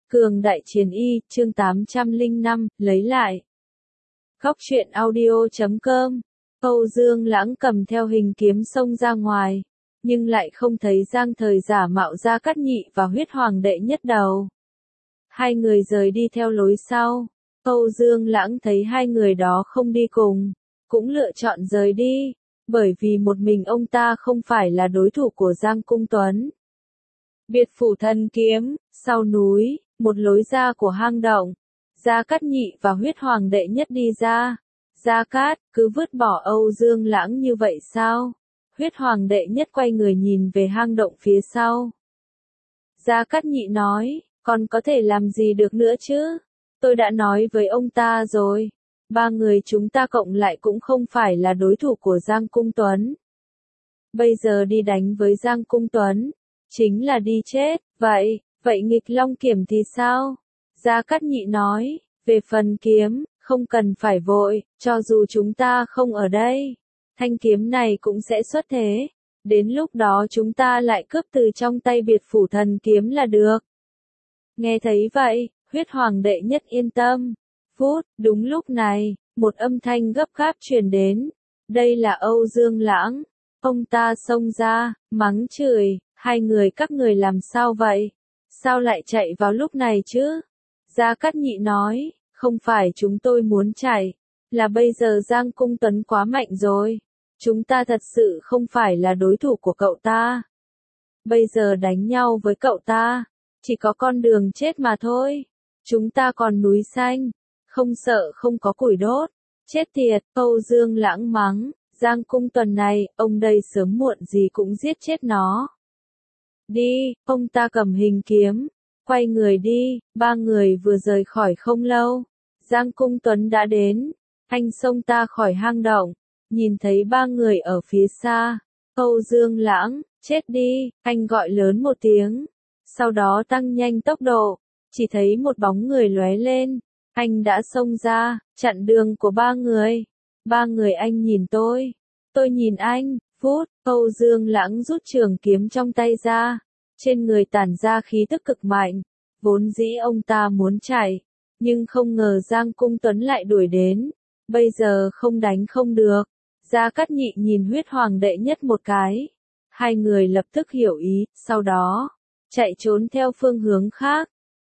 Cường đại chiến y, chương 805, lấy lại. Góc truyện audio.com. Âu Dương Lãng cầm theo hình kiếm xông ra ngoài, nhưng lại không thấy Giang Thời giả mạo Gia Cát Nhị và Huyết Hoàng đệ nhất đầu. Hai người rời đi theo lối sau. Âu Dương Lãng thấy hai người đó không đi cùng, cũng lựa chọn rời đi, bởi vì một mình ông ta không phải là đối thủ của Giang Cung Tuấn. Biệt phủ thần kiếm, sau núi, một lối ra của hang động. Gia Cát Nhị và Huyết Hoàng đệ nhất đi ra. Gia Cát, cứ vứt bỏ Âu Dương Lãng như vậy sao? Huyết Hoàng đệ nhất quay người nhìn về hang động phía sau. Gia Cát Nhị nói, còn có thể làm gì được nữa chứ? Tôi đã nói với ông ta rồi. Ba người chúng ta cộng lại cũng không phải là đối thủ của Giang Cung Tuấn. Bây giờ đi đánh với Giang Cung Tuấn, chính là đi chết, vậy nghịch long kiểm thì sao? Gia Cát Nhị nói, về phần kiếm, không cần phải vội, cho dù chúng ta không ở đây, thanh kiếm này cũng sẽ xuất thế. Đến lúc đó chúng ta lại cướp từ trong tay biệt phủ thần kiếm là được. Nghe thấy vậy, Huyết Hoàng đệ nhất yên tâm. Đúng lúc này, một âm thanh gấp gáp truyền đến. Đây là Âu Dương Lãng. Ông ta xông ra, mắng chửi, hai người các người làm sao vậy? Sao lại chạy vào lúc này chứ? Gia Cát Nhị nói, không phải chúng tôi muốn chạy, là bây giờ Giang Cung Tuấn quá mạnh rồi. Chúng ta thật sự không phải là đối thủ của cậu ta. Bây giờ đánh nhau với cậu ta, chỉ có con đường chết mà thôi. Chúng ta còn núi xanh, không sợ không có củi đốt. Chết tiệt, Âu Dương Lãng mắng, Giang Cung Tuấn này, ông đây sớm muộn gì cũng giết chết nó. Đi, ông ta cầm hình kiếm, quay người đi. Ba người vừa rời khỏi không lâu, Giang Cung Tuấn đã đến. Anh xông ta khỏi hang động, nhìn thấy ba người ở phía xa. Âu Dương Lãng, chết đi, anh gọi lớn một tiếng. Sau đó tăng nhanh tốc độ, chỉ thấy một bóng người lóe lên. Anh đã xông ra, chặn đường của ba người. Ba người anh nhìn tôi nhìn anh. Âu Dương Lãng rút trường kiếm trong tay ra, trên người tản ra khí tức cực mạnh. Vốn dĩ ông ta muốn chạy, nhưng không ngờ Giang Cung Tuấn lại đuổi đến. Bây giờ không đánh không được. Gia Cát Nhị nhìn Huyết Hoàng đệ nhất một cái. Hai người lập tức hiểu ý, sau đó chạy trốn theo phương hướng khác.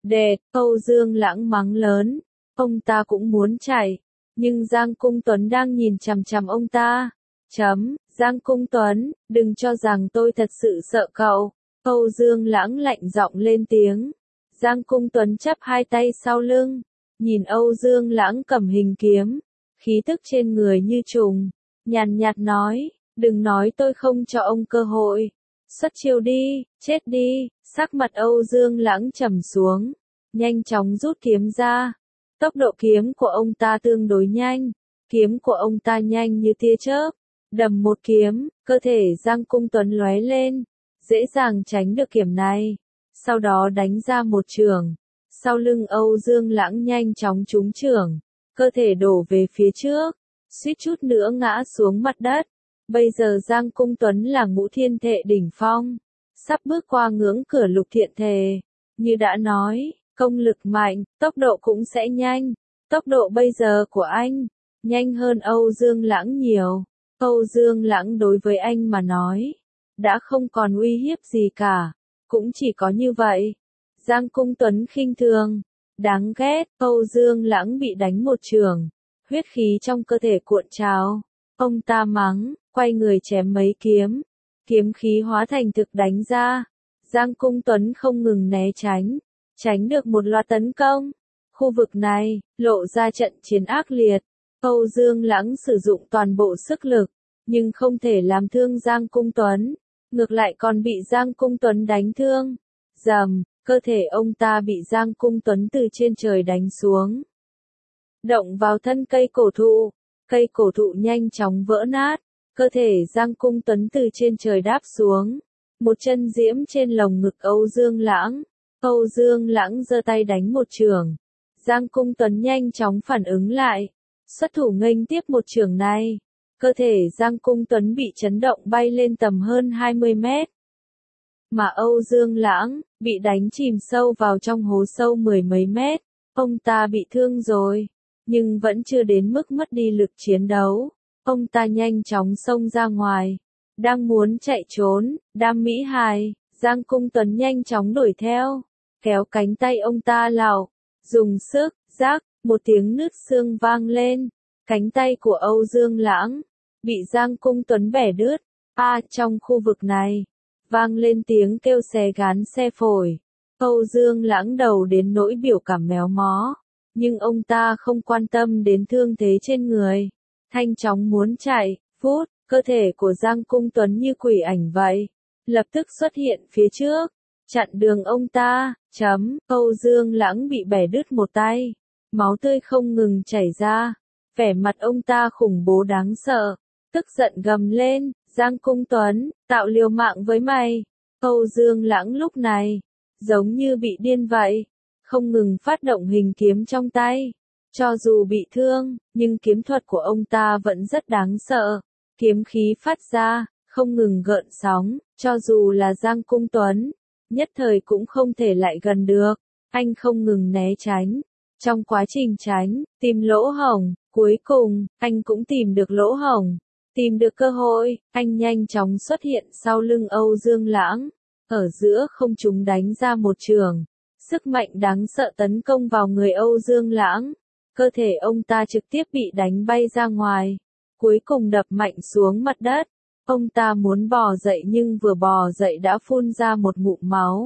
Âu Dương Lãng mắng lớn. Ông ta cũng muốn chạy, nhưng Giang Cung Tuấn đang nhìn chằm chằm ông ta. Giang Cung Tuấn, đừng cho rằng tôi thật sự sợ cậu. Âu Dương Lãng lạnh giọng lên tiếng. Giang Cung Tuấn chắp hai tay sau lưng, nhìn Âu Dương Lãng cầm hình kiếm, khí tức trên người như trùng, nhàn nhạt nói, đừng nói tôi không cho ông cơ hội. Xuất chiêu đi, chết đi. Sắc mặt Âu Dương Lãng trầm xuống, nhanh chóng rút kiếm ra. Tốc độ kiếm của ông ta tương đối nhanh, kiếm của ông ta nhanh như tia chớp, đầm một kiếm, cơ thể Giang Cung Tuấn lóe lên, dễ dàng tránh được kiếm này, sau đó đánh ra một chưởng. Sau lưng Âu Dương Lãng nhanh chóng trúng chưởng, cơ thể đổ về phía trước, suýt chút nữa ngã xuống mặt đất. Bây giờ Giang Cung Tuấn là ngũ thiên thệ đỉnh phong, sắp bước qua ngưỡng cửa lục thiện thề. Như đã nói, công lực mạnh, tốc độ cũng sẽ nhanh. Tốc độ bây giờ của anh, nhanh hơn Âu Dương Lãng nhiều. Âu Dương Lãng đối với anh mà nói, đã không còn uy hiếp gì cả. Cũng chỉ có như vậy. Giang Cung Tuấn khinh thường, đáng ghét. Âu Dương Lãng bị đánh một chưởng, huyết khí trong cơ thể cuộn trào. Ông ta mắng, quay người chém mấy kiếm. Kiếm khí hóa thành thực đánh ra. Giang Cung Tuấn không ngừng né tránh được một loạt tấn công. Khu vực này, lộ ra trận chiến ác liệt. Âu Dương Lãng sử dụng toàn bộ sức lực, nhưng không thể làm thương Giang Cung Tuấn. Ngược lại còn bị Giang Cung Tuấn đánh thương. Cơ thể ông ta bị Giang Cung Tuấn từ trên trời đánh xuống. Động vào thân cây cổ thụ nhanh chóng vỡ nát. Cơ thể Giang Cung Tuấn từ trên trời đáp xuống. Một chân diễm trên lồng ngực Âu Dương Lãng. Âu Dương Lãng giơ tay đánh một chưởng. Giang Cung Tuấn nhanh chóng phản ứng lại, xuất thủ nghênh tiếp một chưởng này. Cơ thể Giang Cung Tuấn bị chấn động bay lên tầm hơn 20 mét. Mà Âu Dương Lãng, bị đánh chìm sâu vào trong hố sâu mười mấy mét. Ông ta bị thương rồi, nhưng vẫn chưa đến mức mất đi lực chiến đấu. Ông ta nhanh chóng xông ra ngoài, đang muốn chạy trốn, Đam Mỹ Hài, Giang Cung Tuấn nhanh chóng đuổi theo, kéo cánh tay ông ta lảo, dùng sức, rắc, một tiếng nứt xương vang lên, cánh tay của Âu Dương Lãng bị Giang Cung Tuấn bẻ đứt. Trong khu vực này, vang lên tiếng kêu xé gán xe phổi. Âu Dương Lãng đầu đến nỗi biểu cảm méo mó, nhưng ông ta không quan tâm đến thương thế trên người, nhanh chóng muốn chạy. Phút, cơ thể của Giang Cung Tuấn như quỷ ảnh vậy, lập tức xuất hiện phía trước, chặn đường ông ta. Âu Dương Lãng bị bẻ đứt một tay, máu tươi không ngừng chảy ra, vẻ mặt ông ta khủng bố đáng sợ, tức giận gầm lên, Giang Cung Tuấn, tạo liều mạng với mày. Âu Dương Lãng lúc này, giống như bị điên vậy, không ngừng phát động hình kiếm trong tay. Cho dù bị thương, nhưng kiếm thuật của ông ta vẫn rất đáng sợ. Kiếm khí phát ra, không ngừng gợn sóng, cho dù là Giang Cung Tuấn, nhất thời cũng không thể lại gần được. Anh không ngừng né tránh. Trong quá trình tránh, tìm lỗ hổng, cuối cùng, anh cũng tìm được lỗ hổng. Tìm được cơ hội, anh nhanh chóng xuất hiện sau lưng Âu Dương Lãng. Ở giữa không trung đánh ra một trường. Sức mạnh đáng sợ tấn công vào người Âu Dương Lãng. Cơ thể ông ta trực tiếp bị đánh bay ra ngoài. Cuối cùng đập mạnh xuống mặt đất. Ông ta muốn bò dậy nhưng vừa bò dậy đã phun ra một ngụm máu.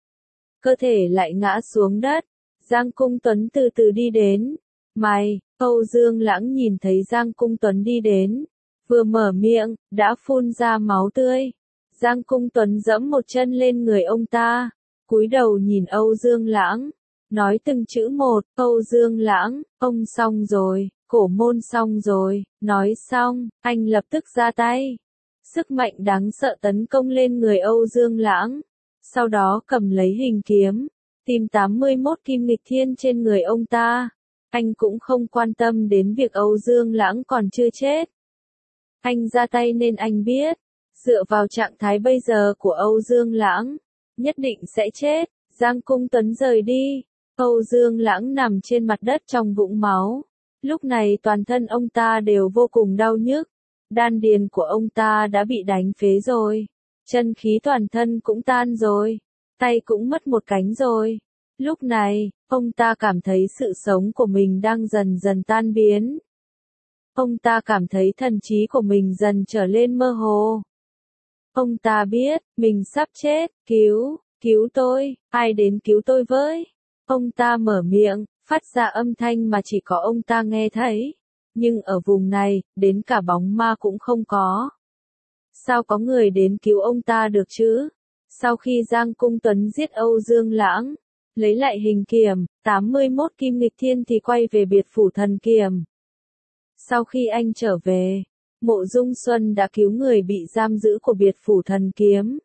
Cơ thể lại ngã xuống đất. Giang Cung Tuấn từ từ đi đến. Mày, Âu Dương Lãng nhìn thấy Giang Cung Tuấn đi đến. Vừa mở miệng, đã phun ra máu tươi. Giang Cung Tuấn giẫm một chân lên người ông ta. Cúi đầu nhìn Âu Dương Lãng. Nói từng chữ một, Âu Dương Lãng, ông xong rồi, cổ môn xong rồi. Nói xong, anh lập tức ra tay. Sức mạnh đáng sợ tấn công lên người Âu Dương Lãng. Sau đó cầm lấy hình kiếm, tìm 81 kim nghịch thiên trên người ông ta. Anh cũng không quan tâm đến việc Âu Dương Lãng còn chưa chết. Anh ra tay nên anh biết, dựa vào trạng thái bây giờ của Âu Dương Lãng, nhất định sẽ chết. Giang Cung Tuấn rời đi. Âu Dương Lãng nằm trên mặt đất trong vũng máu. Lúc này toàn thân ông ta đều vô cùng đau nhức. Đan điền của ông ta đã bị đánh phế rồi. Chân khí toàn thân cũng tan rồi. Tay cũng mất một cánh rồi. Lúc này, ông ta cảm thấy sự sống của mình đang dần dần tan biến. Ông ta cảm thấy thần trí của mình dần trở lên mơ hồ. Ông ta biết, mình sắp chết, cứu tôi, ai đến cứu tôi với. Ông ta mở miệng, phát ra âm thanh mà chỉ có ông ta nghe thấy. Nhưng ở vùng này, đến cả bóng ma cũng không có. Sao có người đến cứu ông ta được chứ? Sau khi Giang Cung Tuấn giết Âu Dương Lãng, lấy lại hình kiểm, 81 kim nghịch thiên thì quay về biệt phủ thần kiểm. Sau khi anh trở về, Mộ Dung Xuân đã cứu người bị giam giữ của biệt phủ thần kiếm.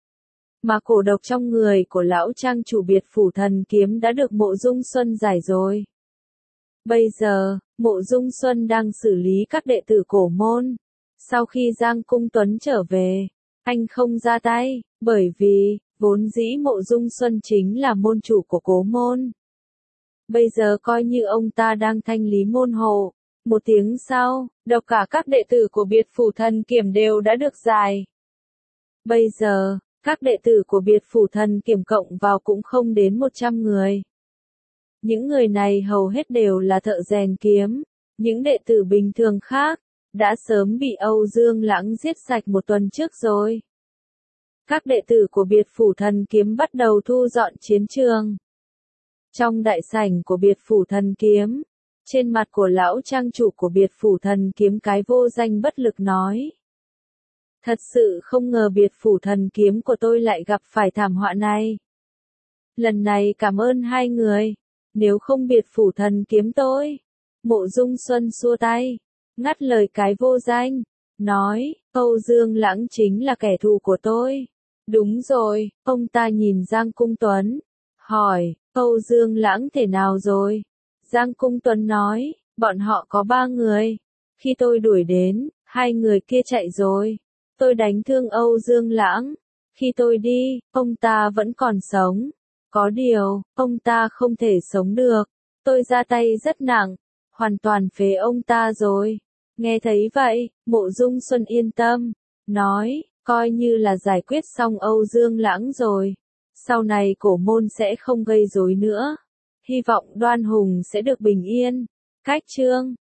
Mà cổ độc trong người của lão trang chủ biệt phủ thần kiếm đã được Mộ Dung Xuân giải rồi. Bây giờ, Mộ Dung Xuân đang xử lý các đệ tử cổ môn. Sau khi Giang Cung Tuấn trở về, anh không ra tay, bởi vì, vốn dĩ Mộ Dung Xuân chính là môn chủ của cố môn. Bây giờ coi như ông ta đang thanh lý môn hộ. Một tiếng sau, độc cả các đệ tử của biệt phủ thần kiểm đều đã được giải. Bây giờ, các đệ tử của biệt phủ thần kiểm cộng vào cũng không đến 100 người. Những người này hầu hết đều là thợ rèn kiếm. Những đệ tử bình thường khác, đã sớm bị Âu Dương Lãng giết sạch một tuần trước rồi. Các đệ tử của biệt phủ thần kiếm bắt đầu thu dọn chiến trường. Trong đại sảnh của biệt phủ thần kiếm, trên mặt của lão trang chủ của biệt phủ thần kiếm cái vô danh bất lực nói. Thật sự không ngờ biệt phủ thần kiếm của tôi lại gặp phải thảm họa này. Lần này cảm ơn hai người. Nếu không biệt phủ thần kiếm tôi. Mộ Dung Xuân xua tay, ngắt lời cái vô danh, nói, Âu Dương Lãng chính là kẻ thù của tôi. Đúng rồi, ông ta nhìn Giang Cung Tuấn, hỏi, Âu Dương Lãng thế nào rồi? Giang Cung Tuấn nói, bọn họ có 3 người. Khi tôi đuổi đến, 2 người kia chạy rồi. Tôi đánh thương Âu Dương Lãng. Khi tôi đi, ông ta vẫn còn sống. Có điều, ông ta không thể sống được. Tôi ra tay rất nặng, hoàn toàn phế ông ta rồi. Nghe thấy vậy, Mộ Dung Xuân yên tâm, nói, coi như là giải quyết xong Âu Dương Lãng rồi. Sau này cổ môn sẽ không gây rối nữa. Hy vọng Đoan Hùng sẽ được bình yên. Cách chương